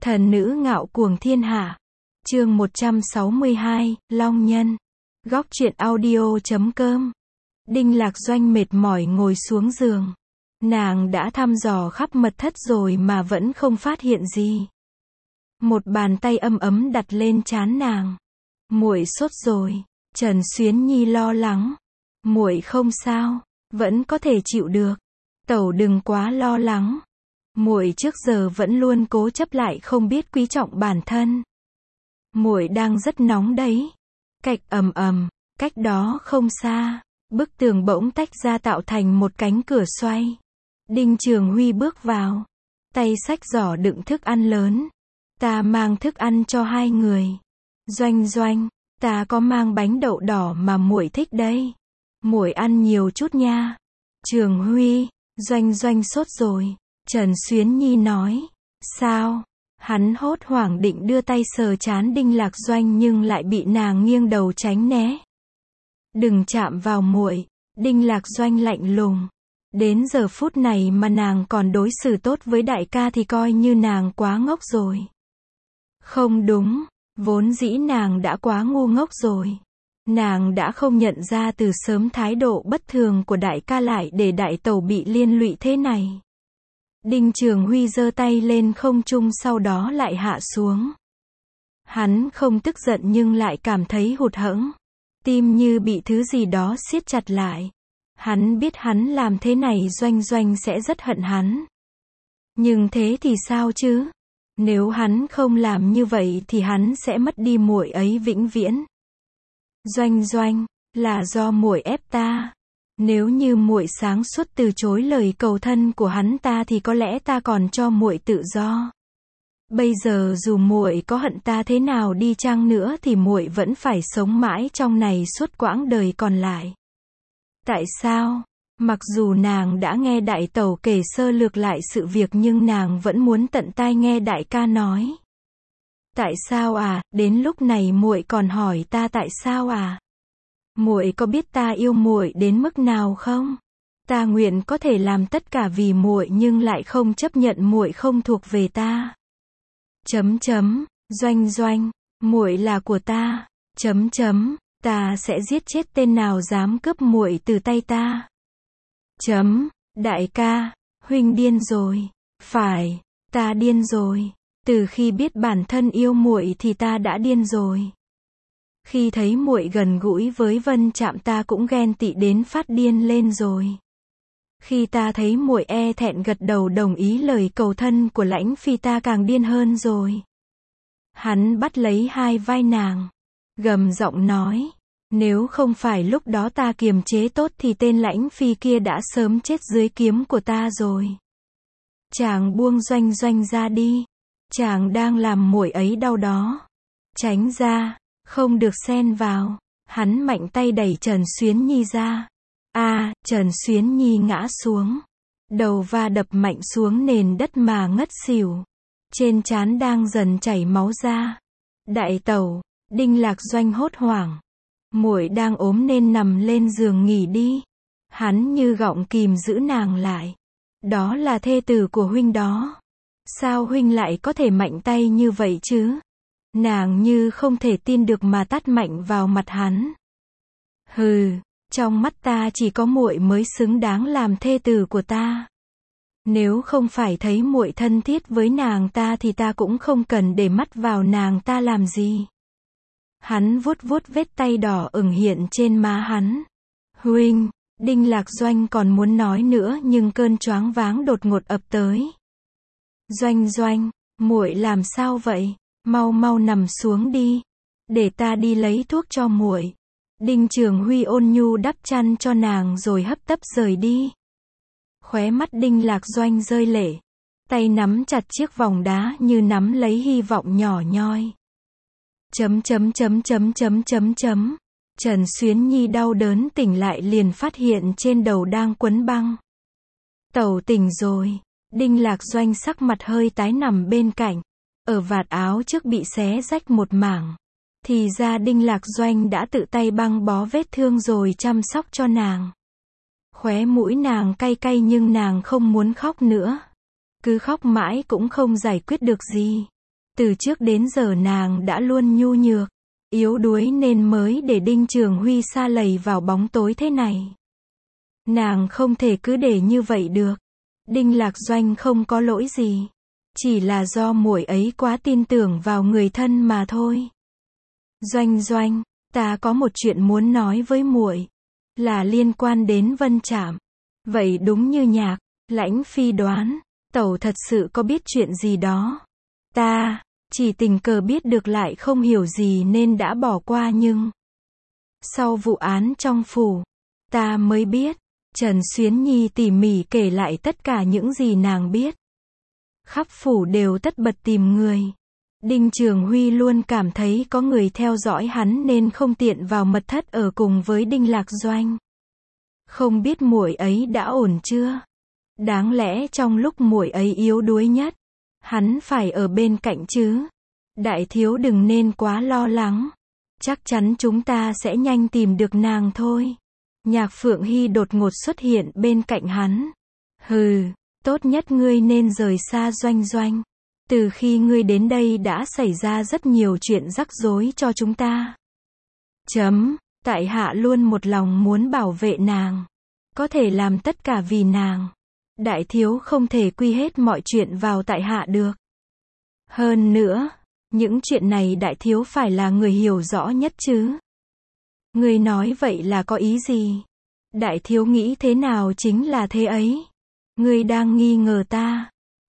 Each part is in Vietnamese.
Thần nữ ngạo cuồng thiên hạ. Chương 162, Long Nhân. Góc truyện audio.com. Đinh Lạc Doanh mệt mỏi ngồi xuống giường. Nàng đã thăm dò khắp mật thất rồi mà vẫn không phát hiện gì. Một bàn tay ấm ấm đặt lên trán nàng. Muội sốt rồi. Trần Xuyến Nhi lo lắng. Muội không sao, vẫn có thể chịu được. Tẩu đừng quá lo lắng. Muội trước giờ vẫn luôn cố chấp lại không biết quý trọng bản thân. Muội đang rất nóng đấy. Cạch ầm ầm, cách đó không xa, bức tường bỗng tách ra tạo thành một cánh cửa xoay. Đinh Trường Huy bước vào, tay xách giỏ đựng thức ăn lớn. Ta mang thức ăn cho hai người. Doanh Doanh, ta có mang bánh đậu đỏ mà muội thích đây. Muội ăn nhiều chút nha. Trường Huy, Doanh Doanh sốt rồi. Trần Xuyến Nhi nói. Sao? Hắn hốt hoảng định đưa tay sờ trán Đinh Lạc Doanh nhưng lại bị nàng nghiêng đầu tránh né. Đừng chạm vào muội. Đinh Lạc Doanh lạnh lùng. Đến giờ phút này mà nàng còn đối xử tốt với đại ca thì coi như nàng quá ngốc rồi. Không đúng, vốn dĩ nàng đã quá ngu ngốc rồi. Nàng đã không nhận ra từ sớm thái độ bất thường của đại ca lại để đại tẩu bị liên lụy thế này. Đinh Trường Huy giơ tay lên không trung sau đó lại hạ xuống. Hắn không tức giận nhưng lại cảm thấy hụt hẫng. Tim như bị thứ gì đó siết chặt lại. Hắn biết hắn làm thế này Doanh Doanh sẽ rất hận hắn. Nhưng thế thì sao chứ? Nếu hắn không làm như vậy thì hắn sẽ mất đi muội ấy vĩnh viễn. Doanh Doanh, là do muội ép ta. Nếu như muội sáng suốt từ chối lời cầu thân của hắn ta thì có lẽ ta còn cho muội tự do. Bây giờ dù muội có hận ta thế nào đi chăng nữa thì muội vẫn phải sống mãi trong này suốt quãng đời còn lại. Tại sao? Mặc dù nàng đã nghe đại tẩu kể sơ lược lại sự việc nhưng nàng vẫn muốn tận tai nghe đại ca nói. Tại sao à? Đến lúc này muội còn hỏi ta tại sao à? Muội có biết ta yêu muội đến mức nào không? Ta nguyện có thể làm tất cả vì muội nhưng lại không chấp nhận muội không thuộc về ta. Doanh Doanh, muội là của ta. Ta sẽ giết chết tên nào dám cướp muội từ tay ta. Đại ca, huynh điên rồi. Phải, ta điên rồi. Từ khi biết bản thân yêu muội thì ta đã điên rồi. Khi thấy muội gần gũi với Vân Trạm ta cũng ghen tị đến phát điên lên rồi. Khi ta thấy muội e thẹn gật đầu đồng ý lời cầu thân của Lãnh Phi ta càng điên hơn rồi. Hắn bắt lấy hai vai nàng, gầm giọng nói, nếu không phải lúc đó ta kiềm chế tốt thì tên Lãnh Phi kia đã sớm chết dưới kiếm của ta rồi. Chàng buông Doanh Doanh ra đi. Chàng đang làm muội ấy đau đó. Tránh ra, không được xen vào. Hắn mạnh tay đẩy Trần Xuyến Nhi ra. Trần Xuyến Nhi ngã xuống. Đầu va đập mạnh xuống nền đất mà ngất xỉu. Trên trán đang dần chảy máu ra. Đại tẩu, Đinh Lạc Doanh hốt hoảng. Muội đang ốm nên nằm lên giường nghỉ đi. Hắn như gọng kìm giữ nàng lại. Đó là thê tử của huynh đó. Sao huynh lại có thể mạnh tay như vậy chứ? Nàng như không thể tin được mà tát mạnh vào mặt hắn. Hừ, trong mắt ta chỉ có muội mới xứng đáng làm thê tử của ta. Nếu không phải thấy muội thân thiết với nàng ta thì ta cũng không cần để mắt vào nàng ta làm gì. Hắn vuốt vuốt vết tay đỏ ửng hiện trên má hắn. Huynh, Đinh Lạc Doanh còn muốn nói nữa nhưng cơn choáng váng đột ngột ập tới. Doanh Doanh, muội làm sao vậy? Mau mau nằm xuống đi. Để ta đi lấy thuốc cho muội. Đinh Trường Huy ôn nhu đắp chăn cho nàng rồi hấp tấp rời đi. Khóe mắt Đinh Lạc Doanh rơi lệ. Tay nắm chặt chiếc vòng đá như nắm lấy hy vọng nhỏ nhoi. Trần Xuyến Nhi đau đớn tỉnh lại liền phát hiện trên đầu đang quấn băng. Tẩu tỉnh rồi. Đinh Lạc Doanh sắc mặt hơi tái nằm bên cạnh. Ở vạt áo trước bị xé rách một mảng. Thì ra Đinh Lạc Doanh đã tự tay băng bó vết thương rồi chăm sóc cho nàng. Khóe mũi nàng cay cay nhưng nàng không muốn khóc nữa. Cứ khóc mãi cũng không giải quyết được gì. Từ trước đến giờ nàng đã luôn nhu nhược, yếu đuối nên mới để Đinh Trường Huy sa lầy vào bóng tối thế này. Nàng không thể cứ để như vậy được. Đinh Lạc Doanh không có lỗi gì. Chỉ là do muội ấy quá tin tưởng vào người thân mà thôi. Doanh Doanh, ta có một chuyện muốn nói với muội, là liên quan đến Vân Trạm. Vậy đúng như Nhạc Lãnh Phi đoán, tẩu thật sự có biết chuyện gì đó. Ta chỉ tình cờ biết được lại không hiểu gì nên đã bỏ qua, nhưng sau vụ án trong phủ, ta mới biết. Trần Xuyến Nhi tỉ mỉ kể lại tất cả những gì nàng biết. Khắp phủ đều tất bật tìm người. Đinh Trường Huy luôn cảm thấy có người theo dõi hắn nên không tiện vào mật thất ở cùng với Đinh Lạc Doanh. Không biết muội ấy đã ổn chưa? Đáng lẽ trong lúc muội ấy yếu đuối nhất, hắn phải ở bên cạnh chứ. Đại thiếu đừng nên quá lo lắng. Chắc chắn chúng ta sẽ nhanh tìm được nàng thôi. Nhạc Phượng Hy đột ngột xuất hiện bên cạnh hắn. Hừ, tốt nhất ngươi nên rời xa Doanh Doanh. Từ khi ngươi đến đây đã xảy ra rất nhiều chuyện rắc rối cho chúng ta. Tại hạ luôn một lòng muốn bảo vệ nàng. Có thể làm tất cả vì nàng. Đại thiếu không thể quy hết mọi chuyện vào tại hạ được. Hơn nữa, những chuyện này đại thiếu phải là người hiểu rõ nhất chứ. Ngươi nói vậy là có ý gì? Đại thiếu nghĩ thế nào chính là thế ấy. Ngươi đang nghi ngờ ta.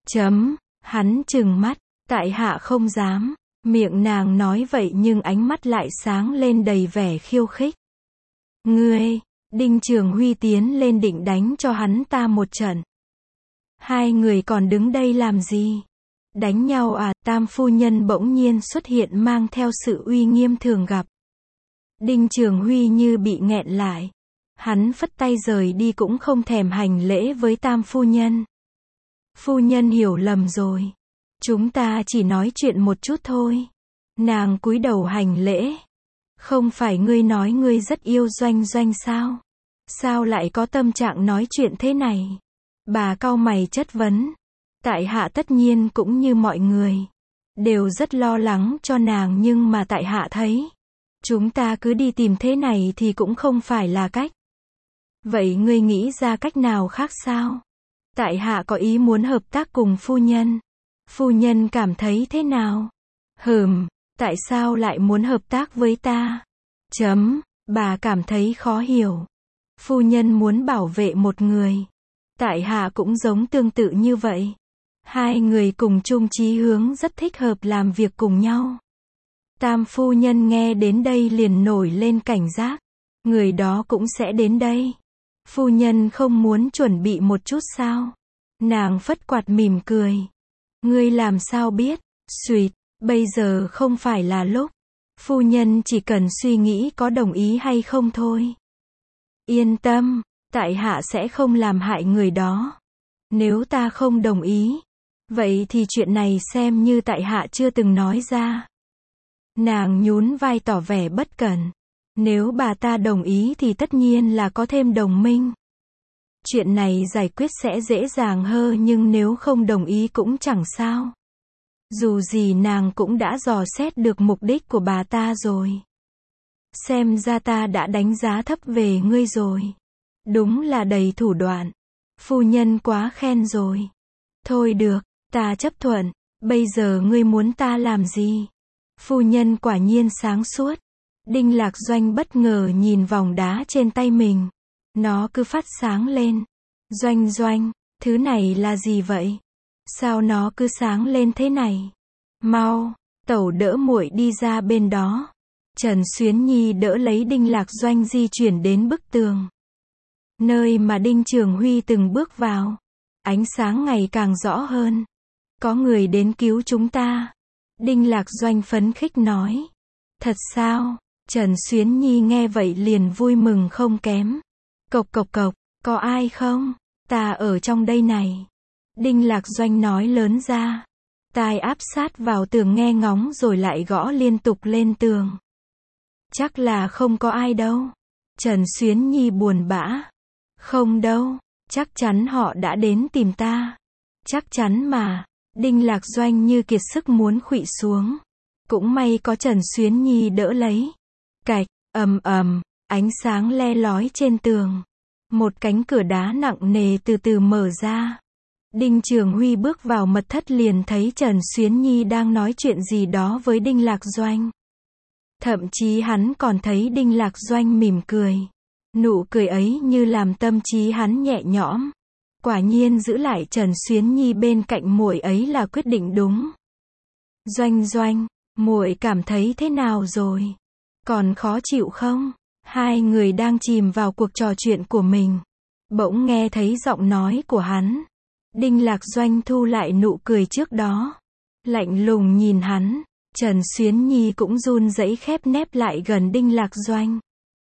Hắn trừng mắt. Tại hạ không dám. Miệng nàng nói vậy nhưng ánh mắt lại sáng lên đầy vẻ khiêu khích. Ngươi, Đinh Trường Huy tiến lên định đánh cho hắn ta một trận. Hai người còn đứng đây làm gì? Đánh nhau à? Tam phu nhân bỗng nhiên xuất hiện mang theo sự uy nghiêm thường gặp. Đinh Trường Huy như bị nghẹn lại. Hắn phất tay rời đi cũng không thèm hành lễ với Tam phu nhân. Phu nhân hiểu lầm rồi. Chúng ta chỉ nói chuyện một chút thôi. Nàng cúi đầu hành lễ. Không phải ngươi nói ngươi rất yêu Doanh Doanh sao? Sao lại có tâm trạng nói chuyện thế này? Bà cau mày chất vấn. Tại hạ tất nhiên cũng như mọi người, đều rất lo lắng cho nàng, nhưng mà tại hạ thấy, chúng ta cứ đi tìm thế này thì cũng không phải là cách. Vậy ngươi nghĩ ra cách nào khác sao? Tại hạ có ý muốn hợp tác cùng phu nhân. Phu nhân cảm thấy thế nào? Tại sao lại muốn hợp tác với ta? Bà cảm thấy khó hiểu. Phu nhân muốn bảo vệ một người. Tại hạ cũng giống tương tự như vậy. Hai người cùng chung chí hướng rất thích hợp làm việc cùng nhau. Tam phu nhân nghe đến đây liền nổi lên cảnh giác. Người đó cũng sẽ đến đây. Phu nhân không muốn chuẩn bị một chút sao? Nàng phất quạt mỉm cười. Ngươi làm sao biết? Xuyệt, bây giờ không phải là lúc. Phu nhân chỉ cần suy nghĩ có đồng ý hay không thôi. Yên tâm, tại hạ sẽ không làm hại người đó. Nếu ta không đồng ý, vậy thì chuyện này xem như tại hạ chưa từng nói ra. Nàng nhún vai tỏ vẻ bất cẩn. Nếu bà ta đồng ý thì tất nhiên là có thêm đồng minh. Chuyện này giải quyết sẽ dễ dàng hơn, nhưng nếu không đồng ý cũng chẳng sao. Dù gì nàng cũng đã dò xét được mục đích của bà ta rồi. Xem ra ta đã đánh giá thấp về ngươi rồi. Đúng là đầy thủ đoạn. Phu nhân quá khen rồi. Thôi được, ta chấp thuận. Bây giờ ngươi muốn ta làm gì? Phu nhân quả nhiên sáng suốt. Đinh Lạc Doanh bất ngờ nhìn vòng đá trên tay mình. Nó cứ phát sáng lên. Doanh Doanh, thứ này là gì vậy? Sao nó cứ sáng lên thế này? Mau, tẩu đỡ muội đi ra bên đó. Trần Xuyến Nhi đỡ lấy Đinh Lạc Doanh di chuyển đến bức tường. Nơi mà Đinh Trường Huy từng bước vào. Ánh sáng ngày càng rõ hơn. Có người đến cứu chúng ta. Đinh Lạc Doanh phấn khích nói. Thật sao? Trần Xuyến Nhi nghe vậy liền vui mừng không kém. Cộc cộc cộc, có ai không? Ta ở trong đây này. Đinh Lạc Doanh nói lớn ra. Tai áp sát vào tường nghe ngóng rồi lại gõ liên tục lên tường. Chắc là không có ai đâu. Trần Xuyến Nhi buồn bã. Không đâu, chắc chắn họ đã đến tìm ta. Chắc chắn mà. Đinh Lạc Doanh như kiệt sức muốn khuỵu xuống. Cũng may có Trần Xuyến Nhi đỡ lấy. Cạch, ầm ầm, ánh sáng le lói trên tường. Một cánh cửa đá nặng nề từ từ mở ra. Đinh Trường Huy bước vào mật thất liền thấy Trần Xuyến Nhi đang nói chuyện gì đó với Đinh Lạc Doanh. Thậm chí hắn còn thấy Đinh Lạc Doanh mỉm cười. Nụ cười ấy như làm tâm trí hắn nhẹ nhõm. Quả nhiên giữ lại Trần Xuyến Nhi bên cạnh muội ấy là quyết định đúng. Doanh Doanh, muội cảm thấy thế nào rồi? Còn khó chịu không? Hai người đang chìm vào cuộc trò chuyện của mình. Bỗng nghe thấy giọng nói của hắn. Đinh Lạc Doanh thu lại nụ cười trước đó. Lạnh lùng nhìn hắn. Trần Xuyến Nhi cũng run rẩy khép nép lại gần Đinh Lạc Doanh.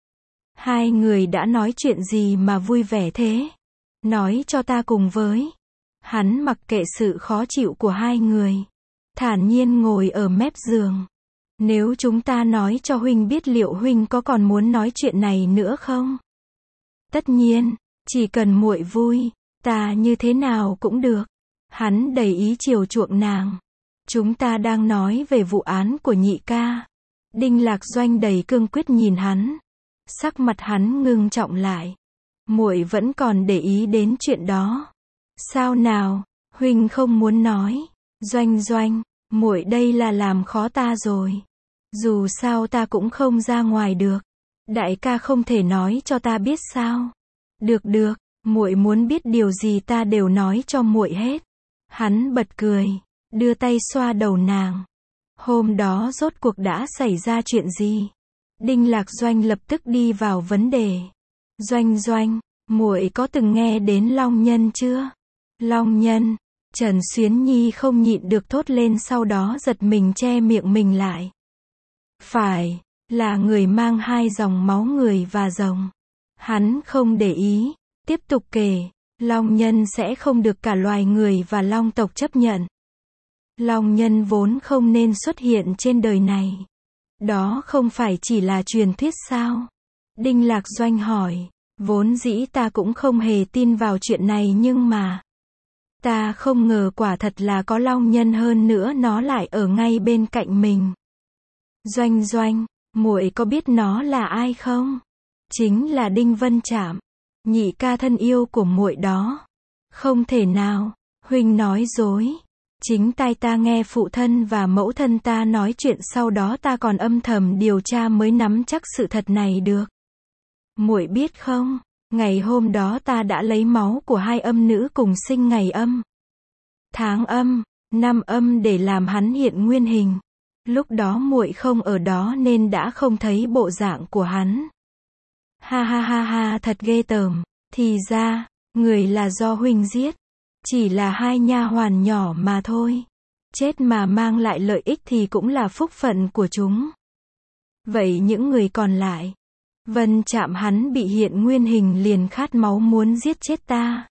Hai người đã nói chuyện gì mà vui vẻ thế? Nói cho ta cùng với. Hắn mặc kệ sự khó chịu của hai người. Thản nhiên ngồi ở mép giường. Nếu chúng ta nói cho huynh biết liệu huynh có còn muốn nói chuyện này nữa không? Tất nhiên, chỉ cần muội vui, ta như thế nào cũng được. Hắn đầy ý chiều chuộng nàng. Chúng ta đang nói về vụ án của nhị ca. Đinh Lạc Doanh đầy cương quyết nhìn hắn. Sắc mặt hắn ngưng trọng lại. Muội vẫn còn để ý đến chuyện đó. Sao nào, huynh không muốn nói? Doanh Doanh, muội đây là làm khó ta rồi. Dù sao ta cũng không ra ngoài được. Đại ca không thể nói cho ta biết sao? Được được, muội muốn biết điều gì ta đều nói cho muội hết. Hắn bật cười, đưa tay xoa đầu nàng. Hôm đó rốt cuộc đã xảy ra chuyện gì? Đinh Lạc Doanh lập tức đi vào vấn đề. Doanh Doanh, muội có từng nghe đến Long Nhân chưa? Long Nhân, Trần Xuyến Nhi không nhịn được thốt lên, sau đó giật mình che miệng mình lại. Phải, là người mang hai dòng máu người và rồng. Hắn không để ý, tiếp tục kể, Long Nhân sẽ không được cả loài người và Long tộc chấp nhận. Long Nhân vốn không nên xuất hiện trên đời này. Đó không phải chỉ là truyền thuyết sao? Đinh Lạc Doanh hỏi. Vốn dĩ ta cũng không hề tin vào chuyện này nhưng mà ta không ngờ quả thật là có Long Nhân, hơn nữa nó lại ở ngay bên cạnh mình. Doanh Doanh, muội có biết nó là ai không? Chính là Đinh Vân Trạm, nhị ca thân yêu của muội đó. Không thể nào, huynh nói dối. Chính tai ta nghe phụ thân và mẫu thân ta nói chuyện, sau đó ta còn âm thầm điều tra mới nắm chắc sự thật này được. Muội biết không, ngày hôm đó ta đã lấy máu của hai âm nữ cùng sinh ngày âm, tháng âm, năm âm để làm hắn hiện nguyên hình. Lúc đó muội không ở đó nên đã không thấy bộ dạng của hắn. Ha ha ha ha, thật ghê tởm. Thì ra, người là do huynh giết. Chỉ là hai nha hoàn nhỏ mà thôi. Chết mà mang lại lợi ích thì cũng là phúc phận của chúng. Vậy những người còn lại? Vân Trạm hắn bị hiện nguyên hình liền khát máu muốn giết chết ta.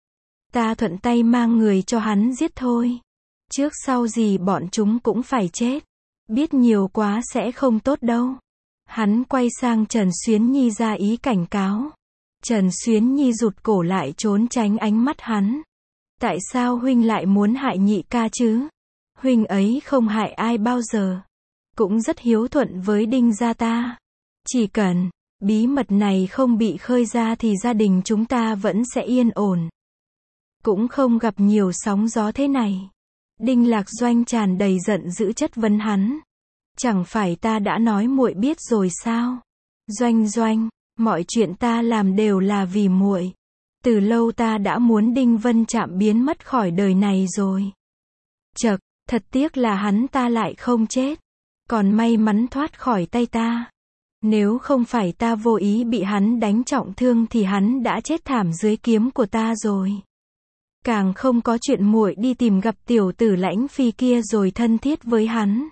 Ta thuận tay mang người cho hắn giết thôi. Trước sau gì bọn chúng cũng phải chết. Biết nhiều quá sẽ không tốt đâu. Hắn quay sang Trần Xuyến Nhi ra ý cảnh cáo. Trần Xuyến Nhi rụt cổ lại trốn tránh ánh mắt hắn. Tại sao huynh lại muốn hại nhị ca chứ? Huynh ấy không hại ai bao giờ. Cũng rất hiếu thuận với Đinh gia ta. Chỉ cần bí mật này không bị khơi ra thì gia đình chúng ta vẫn sẽ yên ổn. Cũng không gặp nhiều sóng gió thế này. Đinh Lạc Doanh tràn đầy giận dữ chất vấn hắn. Chẳng phải ta đã nói muội biết rồi sao? Doanh Doanh, mọi chuyện ta làm đều là vì muội. Từ lâu ta đã muốn Đinh Vân Trạm biến mất khỏi đời này rồi. Chậc, thật tiếc là hắn ta lại không chết. Còn may mắn thoát khỏi tay ta. Nếu không phải ta vô ý bị hắn đánh trọng thương thì hắn đã chết thảm dưới kiếm của ta rồi. Càng không có chuyện muội đi tìm gặp tiểu tử Lãnh Phi kia rồi thân thiết với hắn.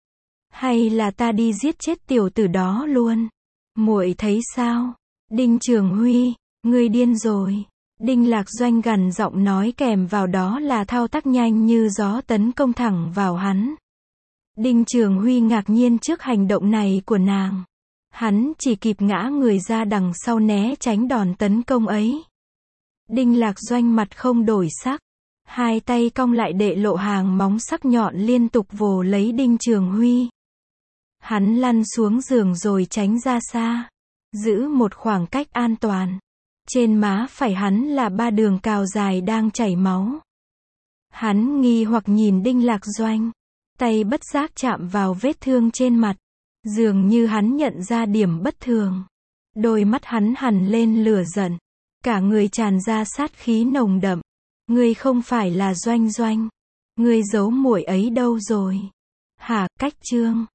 Hay là ta đi giết chết tiểu tử đó luôn? Muội thấy sao? Đinh Trường Huy, ngươi điên rồi. Đinh Lạc Doanh gằn giọng nói, kèm vào đó là thao tác nhanh như gió tấn công thẳng vào hắn. Đinh Trường Huy ngạc nhiên trước hành động này của nàng. Hắn chỉ kịp ngã người ra đằng sau né tránh đòn tấn công ấy. Đinh Lạc Doanh mặt không đổi sắc. Hai tay cong lại để lộ hàng móng sắc nhọn liên tục vồ lấy Đinh Trường Huy. Hắn lăn xuống giường rồi tránh ra xa, giữ một khoảng cách an toàn. Trên má phải hắn là 3 đường cào dài đang chảy máu. Hắn nghi hoặc nhìn Đinh Lạc Doanh, tay bất giác chạm vào vết thương trên mặt. Dường như hắn nhận ra điểm bất thường. Đôi mắt hắn hằn lên lửa giận, cả người tràn ra sát khí nồng đậm. Ngươi không phải là Doanh Doanh, ngươi giấu muội ấy đâu rồi? Hả, Cách Trương?